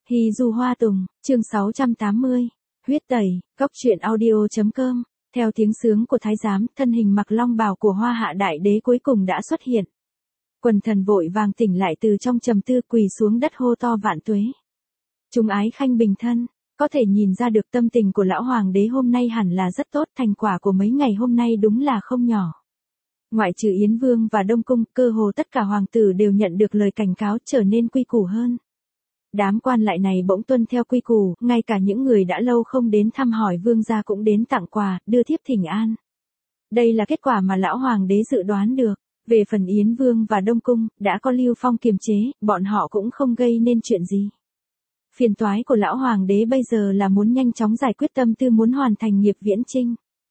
Hy Du Hoa Tùng, chương 680, huyết tẩy, góc truyện audio.com, theo tiếng sướng của thái giám, thân hình mặc long bào của Hoa Hạ đại đế cuối cùng đã xuất hiện. Quần thần vội vàng tỉnh lại từ trong trầm tư, quỳ xuống đất hô to vạn tuế. Chúng ái khanh bình thân, có thể nhìn ra được tâm tình của lão hoàng đế hôm nay hẳn là rất tốt, thành quả của mấy ngày hôm nay đúng là không nhỏ. Ngoại trừ Yến Vương và Đông Cung, cơ hồ tất cả hoàng tử đều nhận được lời cảnh cáo trở nên quy củ hơn. Đám quan lại này bỗng tuân theo quy củ, ngay cả những người đã lâu không đến thăm hỏi vương gia cũng đến tặng quà, đưa thiếp thỉnh an. Đây là kết quả mà lão hoàng đế dự đoán được. Về phần Yến Vương và Đông Cung, đã có Lưu Phong kiềm chế, bọn họ cũng không gây nên chuyện gì. Phiền toái của lão hoàng đế bây giờ là muốn nhanh chóng giải quyết tâm tư muốn hoàn thành nghiệp viễn chinh.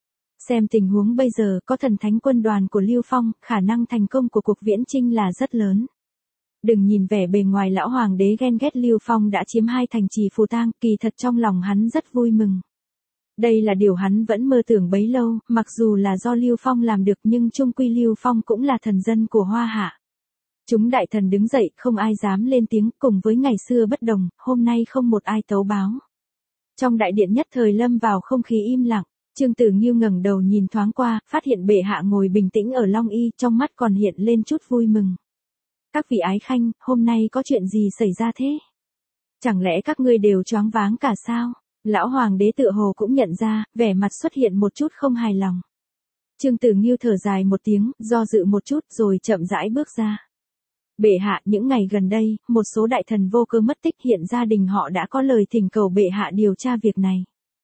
Xem tình huống bây giờ, có thần thánh quân đoàn của Lưu Phong, khả năng thành công của cuộc viễn chinh là rất lớn. Đừng nhìn vẻ bề ngoài lão hoàng đế ghen ghét Lưu Phong đã chiếm 2 thành trì Phù Tang, kỳ thật trong lòng hắn rất vui mừng. Đây là điều hắn vẫn mơ tưởng bấy lâu, mặc dù là do Lưu Phong làm được nhưng chung quy Lưu Phong cũng là thần dân của Hoa Hạ. Chúng đại thần đứng dậy, không ai dám lên tiếng, cùng với ngày xưa bất đồng, hôm nay không một ai tấu báo. Trong đại điện nhất thời lâm vào không khí im lặng, Trương Tử Nghiêu ngẩng đầu nhìn thoáng qua, phát hiện bệ hạ ngồi bình tĩnh ở Long Y, trong mắt còn hiện lên chút vui mừng. Các vị ái khanh, hôm nay có chuyện gì xảy ra thế? Chẳng lẽ các ngươi đều choáng váng cả sao? Lão hoàng đế tựa hồ cũng nhận ra, vẻ mặt xuất hiện một chút không hài lòng. Trương Tử Nghiêu thở dài một tiếng, do dự một chút rồi chậm rãi bước ra. Bệ hạ, những ngày gần đây, một số đại thần vô cơ mất tích, hiện gia đình họ đã có lời thỉnh cầu bệ hạ điều tra việc này.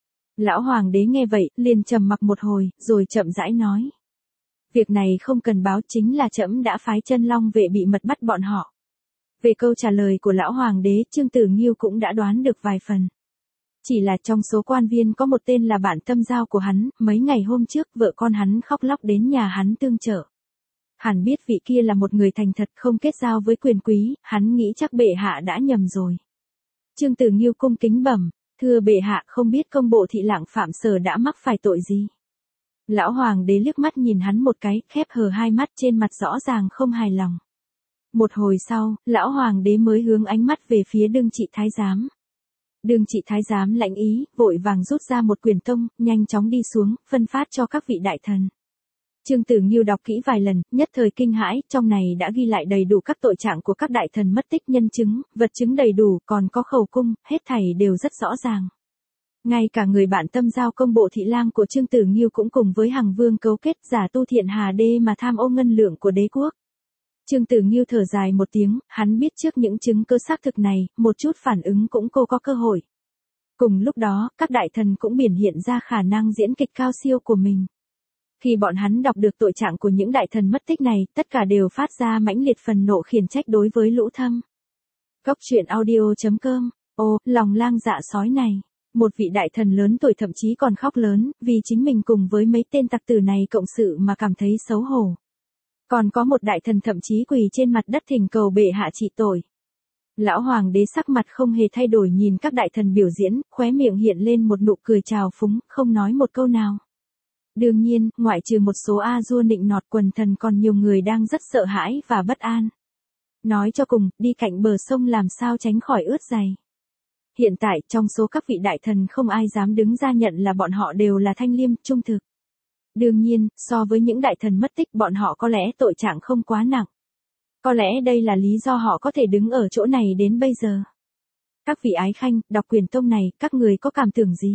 Lão hoàng đế nghe vậy, liền trầm mặc một hồi, rồi chậm rãi nói. Việc này không cần báo, chính là trẫm đã phái Chân Long vệ bị mật bắt bọn họ. Về câu trả lời của lão hoàng đế, Trương Tử Nghiêu cũng đã đoán được vài phần. Chỉ là trong số quan viên có một tên là bạn tâm giao của hắn, mấy ngày hôm trước vợ con hắn khóc lóc đến nhà hắn tương trợ. Hắn biết vị kia là một người thành thật không kết giao với quyền quý, hắn nghĩ chắc bệ hạ đã nhầm rồi. Trương Tử Nghiêu cung kính bẩm, thưa bệ hạ, không biết công bộ thị Lạng Phạm Sở đã mắc phải tội gì. Lão hoàng đế liếc mắt nhìn hắn một cái, khép hờ hai mắt, trên mặt rõ ràng không hài lòng. Một hồi sau, lão hoàng đế mới hướng ánh mắt về phía đương trị thái giám. Đương trị thái giám lãnh ý, vội vàng rút ra một quyển tông, nhanh chóng đi xuống, phân phát cho các vị đại thần. Trương Tử Nghiêu đọc kỹ vài lần, nhất thời kinh hãi, trong này đã ghi lại đầy đủ các tội trạng của các đại thần mất tích, nhân chứng, vật chứng đầy đủ, còn có khẩu cung, hết thảy đều rất rõ ràng. Ngay cả người bạn tâm giao công bộ thị lang của Trương Tử Nghiêu cũng cùng với Hằng Vương cấu kết giả tu Thiện Hà Đê mà tham ô ngân lượng của đế quốc. Trương Tử Nghiêu thở dài một tiếng, hắn biết trước những chứng cứ xác thực này, một chút phản ứng cũng cô có cơ hội. Cùng lúc đó, các đại thần cũng biểu hiện ra khả năng diễn kịch cao siêu của mình. Khi bọn hắn đọc được tội trạng của những đại thần mất tích này, tất cả đều phát ra mãnh liệt phần nộ khiển trách đối với Lũ Thâm. Góc truyện audio.com, ô, lòng lang dạ sói này. Một vị đại thần lớn tuổi thậm chí còn khóc lớn, vì chính mình cùng với mấy tên tặc tử này cộng sự mà cảm thấy xấu hổ. Còn có một đại thần thậm chí quỳ trên mặt đất thỉnh cầu bệ hạ trị tội. Lão hoàng đế sắc mặt không hề thay đổi nhìn các đại thần biểu diễn, khóe miệng hiện lên một nụ cười trào phúng, không nói một câu nào. Đương nhiên, ngoại trừ một số A-dua nịnh nọt, quần thần còn nhiều người đang rất sợ hãi và bất an. Nói cho cùng, đi cạnh bờ sông làm sao tránh khỏi ướt giày. Hiện tại, trong số các vị đại thần không ai dám đứng ra nhận là bọn họ đều là thanh liêm, trung thực. Đương nhiên, so với những đại thần mất tích, bọn họ có lẽ tội trạng không quá nặng. Có lẽ đây là lý do họ có thể đứng ở chỗ này đến bây giờ. Các vị ái khanh, đọc quyển tông này, các người có cảm tưởng gì?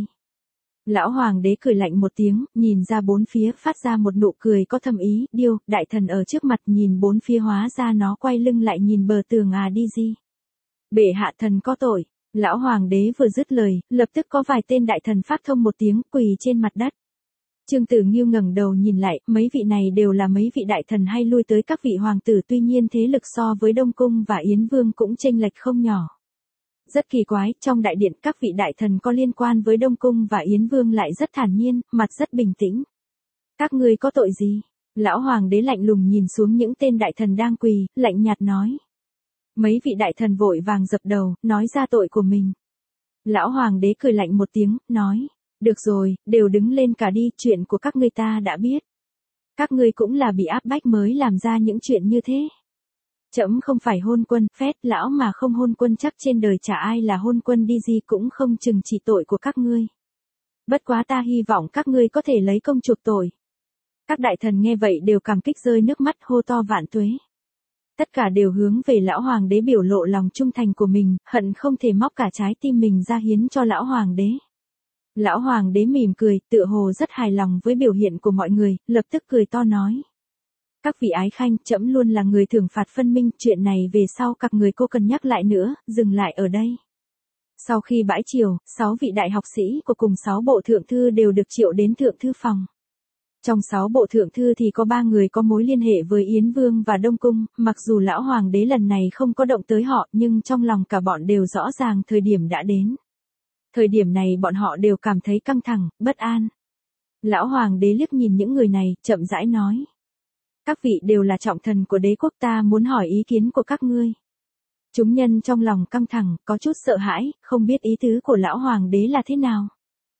Lão hoàng đế cười lạnh một tiếng, nhìn ra bốn phía, phát ra một nụ cười có thâm ý, điêu, đại thần ở trước mặt nhìn bốn phía, hóa ra nó quay lưng lại nhìn bờ tường đi gì. Bệ hạ thần có tội. Lão hoàng đế vừa dứt lời, lập tức có vài tên đại thần phát thông một tiếng, quỳ trên mặt đất. Trương Tử Nghiêu ngẩng đầu nhìn lại, mấy vị này đều là mấy vị đại thần hay lui tới các vị hoàng tử, tuy nhiên thế lực so với Đông Cung và Yến Vương cũng chênh lệch không nhỏ. Rất kỳ quái, trong đại điện các vị đại thần có liên quan với Đông Cung và Yến Vương lại rất thản nhiên, mặt rất bình tĩnh. Các ngươi có tội gì? Lão hoàng đế lạnh lùng nhìn xuống những tên đại thần đang quỳ, lạnh nhạt nói. Mấy vị đại thần vội vàng dập đầu, nói ra tội của mình. Lão hoàng đế cười lạnh một tiếng, nói. Được rồi, đều đứng lên cả đi, chuyện của các ngươi ta đã biết. Các ngươi cũng là bị áp bách mới làm ra những chuyện như thế. Trẫm không phải hôn quân, phét, lão mà không hôn quân chắc trên đời chả ai là hôn quân đi gì cũng không chừng trị tội của các ngươi. Bất quá ta hy vọng các ngươi có thể lấy công chuộc tội. Các đại thần nghe vậy đều cảm kích rơi nước mắt hô to vạn tuế. Tất cả đều hướng về lão hoàng đế biểu lộ lòng trung thành của mình, hận không thể móc cả trái tim mình ra hiến cho lão hoàng đế. Lão hoàng đế mỉm cười, tựa hồ rất hài lòng với biểu hiện của mọi người, lập tức cười to nói. Các vị ái khanh, trẫm luôn là người thưởng phạt phân minh, chuyện này về sau các người cô cần nhắc lại nữa, dừng lại ở đây. Sau khi bãi triều, 6 vị đại học sĩ của cùng 6 bộ thượng thư đều được triệu đến thượng thư phòng. Trong 6 bộ thượng thư thì có 3 người có mối liên hệ với Yến Vương và Đông Cung, mặc dù lão hoàng đế lần này không có động tới họ nhưng trong lòng cả bọn đều rõ ràng thời điểm đã đến. Thời điểm này bọn họ đều cảm thấy căng thẳng, bất an. Lão hoàng đế liếc nhìn những người này, chậm rãi nói. Các vị đều là trọng thần của đế quốc, ta muốn hỏi ý kiến của các ngươi. Chúng nhân trong lòng căng thẳng, có chút sợ hãi, không biết ý tứ của lão hoàng đế là thế nào.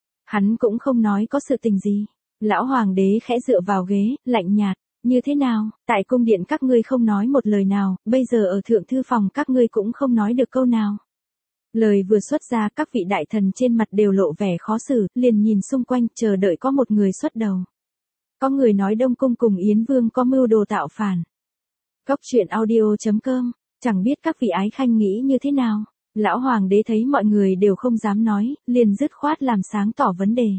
Hắn cũng không nói có sự tình gì. Lão hoàng đế khẽ dựa vào ghế, lạnh nhạt, như thế nào, tại cung điện các ngươi không nói một lời nào, bây giờ ở thượng thư phòng các ngươi cũng không nói được câu nào. Lời vừa xuất ra các vị đại thần trên mặt đều lộ vẻ khó xử, liền nhìn xung quanh chờ đợi có một người xuất đầu. Có người nói Đông Cung cùng Yến Vương có mưu đồ tạo phản. Góc truyện audio.com, chẳng biết các vị ái khanh nghĩ như thế nào. Lão hoàng đế thấy mọi người đều không dám nói, liền dứt khoát làm sáng tỏ vấn đề.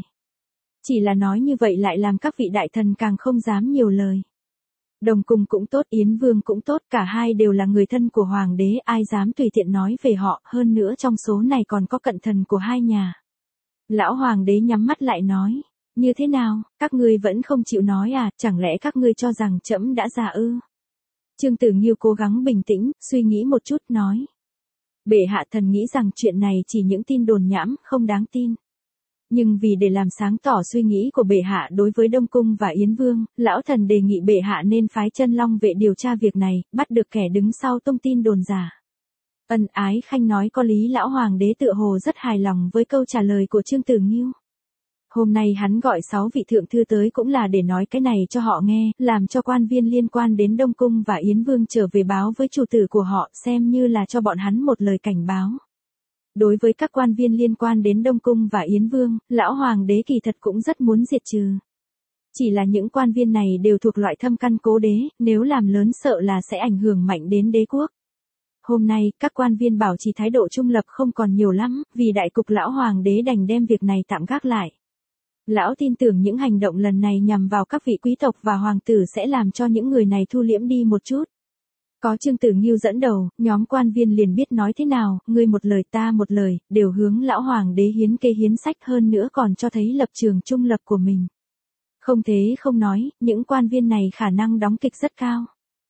Chỉ là nói như vậy lại làm các vị đại thần càng không dám nhiều lời. Đông Cung cũng tốt, Yến Vương cũng tốt, cả hai đều là người thân của hoàng đế, ai dám tùy tiện nói về họ, hơn nữa trong số này còn có cận thần của hai nhà. Lão hoàng đế nhắm mắt lại nói, như thế nào, các ngươi vẫn không chịu nói à, chẳng lẽ các ngươi cho rằng trẫm đã già ư? Trương Tử Nghiêu cố gắng bình tĩnh, suy nghĩ một chút nói. Bệ hạ thần nghĩ rằng chuyện này chỉ những tin đồn nhảm, không đáng tin. Nhưng vì để làm sáng tỏ suy nghĩ của bệ hạ đối với Đông Cung và Yến Vương, lão thần đề nghị bệ hạ nên phái Chân Long vệ điều tra việc này, bắt được kẻ đứng sau tung tin đồn giả. Ân ái khanh nói có lý, lão hoàng đế tựa hồ rất hài lòng với câu trả lời của Trương Tử Nghiêu. Hôm nay hắn gọi 6 vị thượng thư tới cũng là để nói cái này cho họ nghe, làm cho quan viên liên quan đến Đông Cung và Yến Vương trở về báo với chủ tử của họ, xem như là cho bọn hắn một lời cảnh báo. Đối với các quan viên liên quan đến Đông Cung và Yến Vương, lão hoàng đế kỳ thật cũng rất muốn diệt trừ. Chỉ là những quan viên này đều thuộc loại thâm căn cố đế, nếu làm lớn sợ là sẽ ảnh hưởng mạnh đến đế quốc. Hôm nay, các quan viên bảo trì thái độ trung lập không còn nhiều lắm, vì đại cục lão hoàng đế đành đem việc này tạm gác lại. Lão tin tưởng những hành động lần này nhằm vào các vị quý tộc và hoàng tử sẽ làm cho những người này thu liễm đi một chút. Có Trương Tử Nghiêu dẫn đầu, nhóm quan viên liền biết nói thế nào, ngươi một lời ta một lời, đều hướng lão hoàng đế hiến kê hiến sách, hơn nữa còn cho thấy lập trường trung lập của mình. Không thế không nói, những quan viên này khả năng đóng kịch rất cao.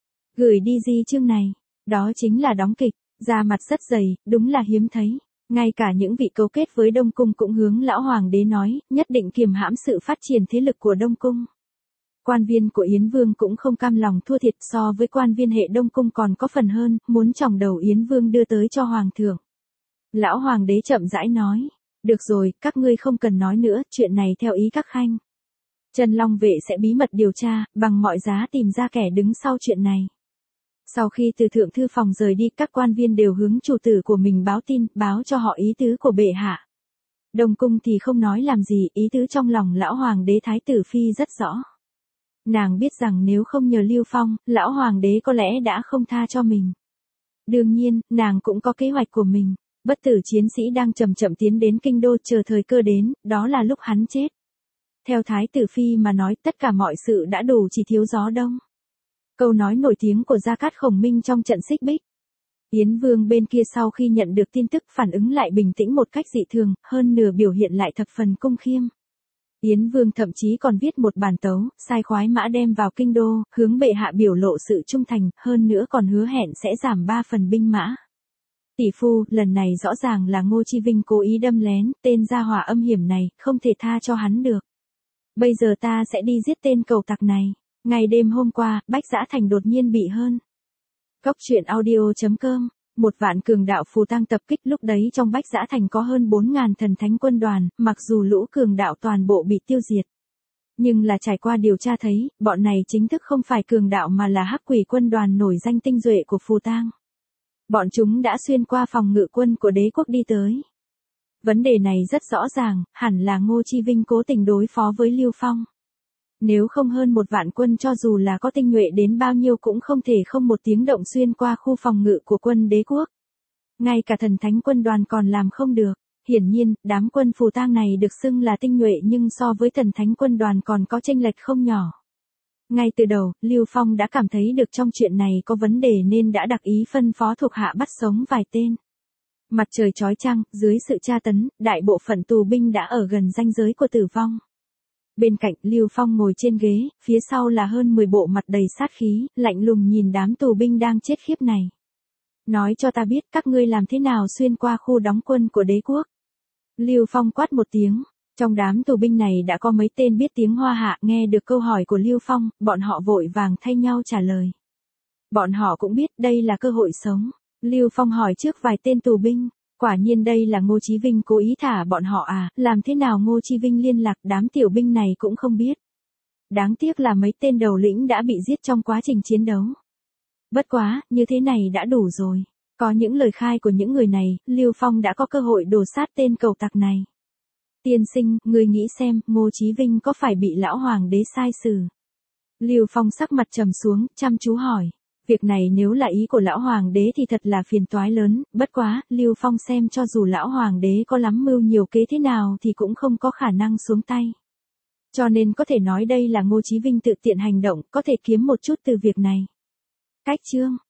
Gửi đi di chương này, đó chính là đóng kịch, da mặt rất dày, đúng là hiếm thấy. Ngay cả những vị cấu kết với Đông Cung cũng hướng lão hoàng đế nói, nhất định kiềm hãm sự phát triển thế lực của Đông Cung. Quan viên của Yến Vương cũng không cam lòng thua thiệt, so với quan viên hệ Đông Cung còn có phần hơn, muốn chòng đầu Yến Vương đưa tới cho hoàng thượng. Lão hoàng đế chậm rãi nói, được rồi, các ngươi không cần nói nữa, chuyện này theo ý các khanh. Chân Long vệ sẽ bí mật điều tra, bằng mọi giá tìm ra kẻ đứng sau chuyện này. Sau khi từ thượng thư phòng rời đi, các quan viên đều hướng chủ tử của mình báo tin, báo cho họ ý tứ của bệ hạ. Đông Cung thì không nói làm gì, ý tứ trong lòng lão hoàng đế Thái tử Phi rất rõ. Nàng biết rằng nếu không nhờ Lưu Phong, lão hoàng đế có lẽ đã không tha cho mình. Đương nhiên, nàng cũng có kế hoạch của mình. Bất tử chiến sĩ đang chậm chậm tiến đến kinh đô, chờ thời cơ đến, đó là lúc hắn chết. Theo Thái tử Phi mà nói, tất cả mọi sự đã đủ, chỉ thiếu gió đông. Câu nói nổi tiếng của Gia Cát Khổng Minh trong trận xích bích. Yến Vương bên kia sau khi nhận được tin tức phản ứng lại bình tĩnh một cách dị thường, hơn nửa biểu hiện lại thập phần cung khiêm. Yến Vương thậm chí còn viết một bản tấu, sai khoái mã đem vào kinh đô, hướng bệ hạ biểu lộ sự trung thành, hơn nữa còn hứa hẹn sẽ giảm 3 phần binh mã. Tỷ phu, lần này rõ ràng là Ngô Chi Vinh cố ý đâm lén, tên gia hỏa âm hiểm này, không thể tha cho hắn được. Bây giờ ta sẽ đi giết tên cầu tặc này. Ngày đêm hôm qua, Bách Dã Thành đột nhiên bị hơn. Góc truyện audio.com, một vạn cường đạo phù tang tập kích, lúc đấy trong Bách Dã Thành có hơn 4.000 thần thánh quân đoàn, mặc dù lũ cường đạo toàn bộ bị tiêu diệt. Nhưng là trải qua điều tra thấy, bọn này chính thức không phải cường đạo mà là hắc quỷ quân đoàn nổi danh tinh duệ của Phù Tang. Bọn chúng đã xuyên qua phòng ngự quân của đế quốc đi tới. Vấn đề này rất rõ ràng, hẳn là Ngô Chi Vinh cố tình đối phó với Lưu Phong. Nếu không hơn 1 vạn quân cho dù là có tinh nhuệ đến bao nhiêu cũng không thể không một tiếng động xuyên qua khu phòng ngự của quân đế quốc. Ngay cả thần thánh quân đoàn còn làm không được. Hiển nhiên, đám quân Phù Tang này được xưng là tinh nhuệ nhưng so với thần thánh quân đoàn còn có chênh lệch không nhỏ. Ngay từ đầu, Lưu Phong đã cảm thấy được trong chuyện này có vấn đề nên đã đặc ý phân phó thuộc hạ bắt sống vài tên. Mặt trời chói chang, dưới sự tra tấn, đại bộ phận tù binh đã ở gần ranh giới của tử vong. Bên cạnh Lưu Phong ngồi trên ghế, phía sau là hơn 10 bộ mặt đầy sát khí, lạnh lùng nhìn đám tù binh đang chết khiếp này. Nói cho ta biết các ngươi làm thế nào xuyên qua khu đóng quân của đế quốc. Lưu Phong quát một tiếng. Trong đám tù binh này đã có mấy tên biết tiếng Hoa Hạ, nghe được câu hỏi của Lưu Phong, bọn họ vội vàng thay nhau trả lời. Bọn họ cũng biết đây là cơ hội sống. Lưu Phong hỏi trước vài tên tù binh, quả nhiên đây là Ngô Chí Vinh cố ý thả bọn họ à, làm thế nào Ngô Chí Vinh liên lạc đám tiểu binh này cũng không biết. Đáng tiếc là mấy tên đầu lĩnh đã bị giết trong quá trình chiến đấu. Bất quá, như thế này đã đủ rồi. Có những lời khai của những người này, Lưu Phong đã có cơ hội đổ sát tên cẩu tặc này. Tiên sinh, người nghĩ xem, Ngô Chí Vinh có phải bị lão hoàng đế sai xử? Lưu Phong sắc mặt trầm xuống, chăm chú hỏi. Việc này nếu là ý của lão hoàng đế thì thật là phiền toái lớn, bất quá, Lưu Phong xem cho dù lão hoàng đế có lắm mưu nhiều kế thế nào thì cũng không có khả năng xuống tay. Cho nên có thể nói đây là Ngô Chí Vinh tự tiện hành động, có thể kiếm một chút từ việc này. Cách chương